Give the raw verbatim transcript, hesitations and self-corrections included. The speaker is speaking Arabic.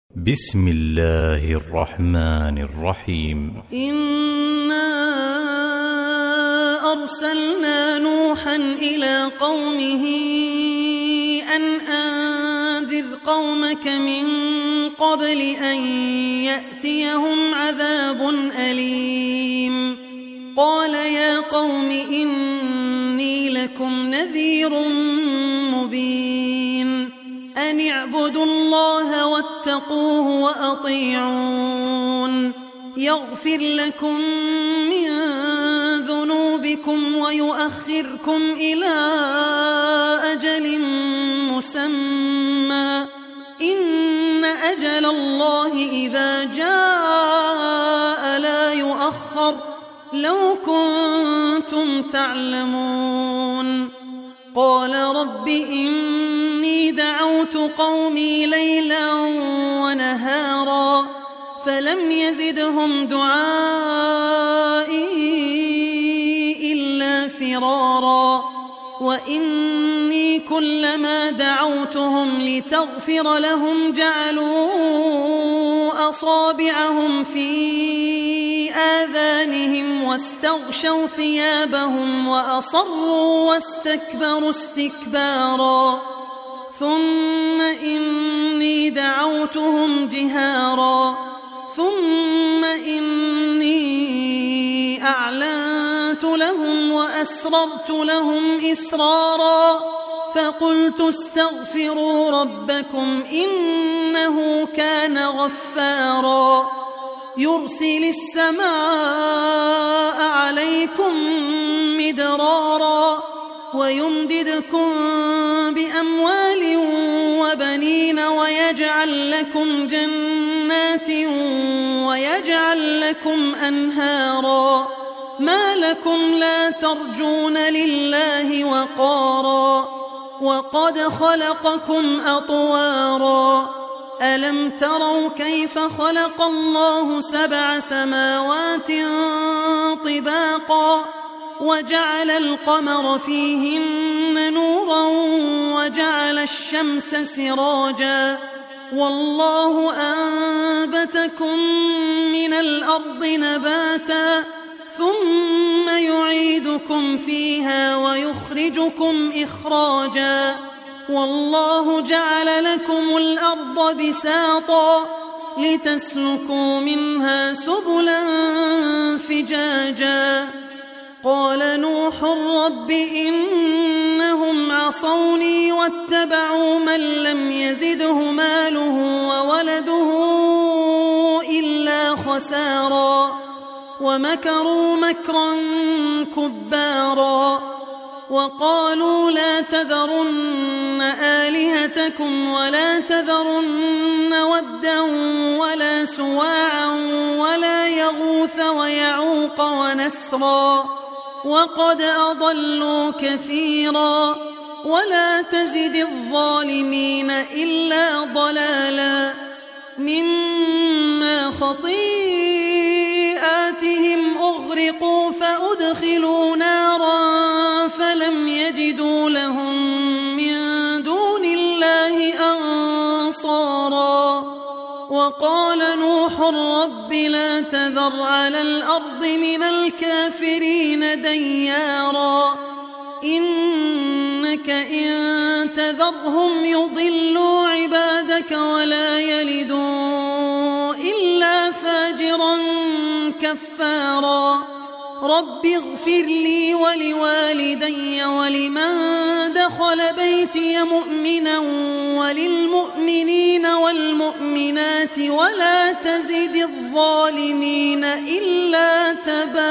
بسم الله الرحمن الرحيم. إنا أرسلنا نوحا إلى قومه أن أنذر قومك من قبل أن يأتيهم عذاب أليم. قال يا قوم إني لكم نذير مبين أن اعبدوا الله واتقوه وأطيعون يغفر لكم من ذنوبكم ويؤخركم إلى أجل مسمى إن أجل الله إذا جاء لا يؤخر لو كنتم تعلمون. قال رب إني دعوت قومي ليلا ونهارا فلم يزدهم دعائي إلا فرارا وإني كلما دعوتهم لتغفر لهم جعلوا أصابعهم في آذانهم واستغشوا ثيابهم وأصروا واستكبروا استكبارا ثم إني دعوتهم جهارا ثم إني أعلنت لهم وأسررت لهم إسرارا فقلت استغفروا ربكم إنه كان غفارا يرسل السماء عليكم مدرارا ويمددكم بأموال وبنين ويجعل لكم جنات ويجعل لكم أنهارا ما لكم لا ترجون لله وقارا وقد خلقكم أطوارا ألم تروا كيف خلق الله سبع سماوات طباقا وجعل القمر فيهن نورا وجعل الشمس سراجا والله أنبتكم من الأرض نباتا ثم يعيدكم فيها ويخرجكم إخراجا والله جعل لكم الأرض بساطا لتسلكوا منها سبلا فجاجا. قال نوح رب إنهم عصوني واتبعوا من لم يزده ماله وولده إلا خسارا ومكروا مكرا كبارا وقالوا لا تذرن آلهتكم ولا تذرن ودا ولا سواعا ولا يغوث ويعوق ونسرا وقد أضلوا كثيرا ولا تزد الظالمين إلا ضلالا مما خطيئاتهم أغرقوا فأدخلوا نارا فلم يجدوا لهم من دون الله أنصارا. وقال نوح رب لا تذر على الأرض من الكافرين ديارا إنك إن تذرهم يضلوا عبادك ولا يلدوا إلا فاجرا كفارا. رب اغفر لي ولوالدي ولمن دخل بيتي مؤمنا وللمؤمنين والمؤمنات ولا تزد الظالمين إلا تبارا.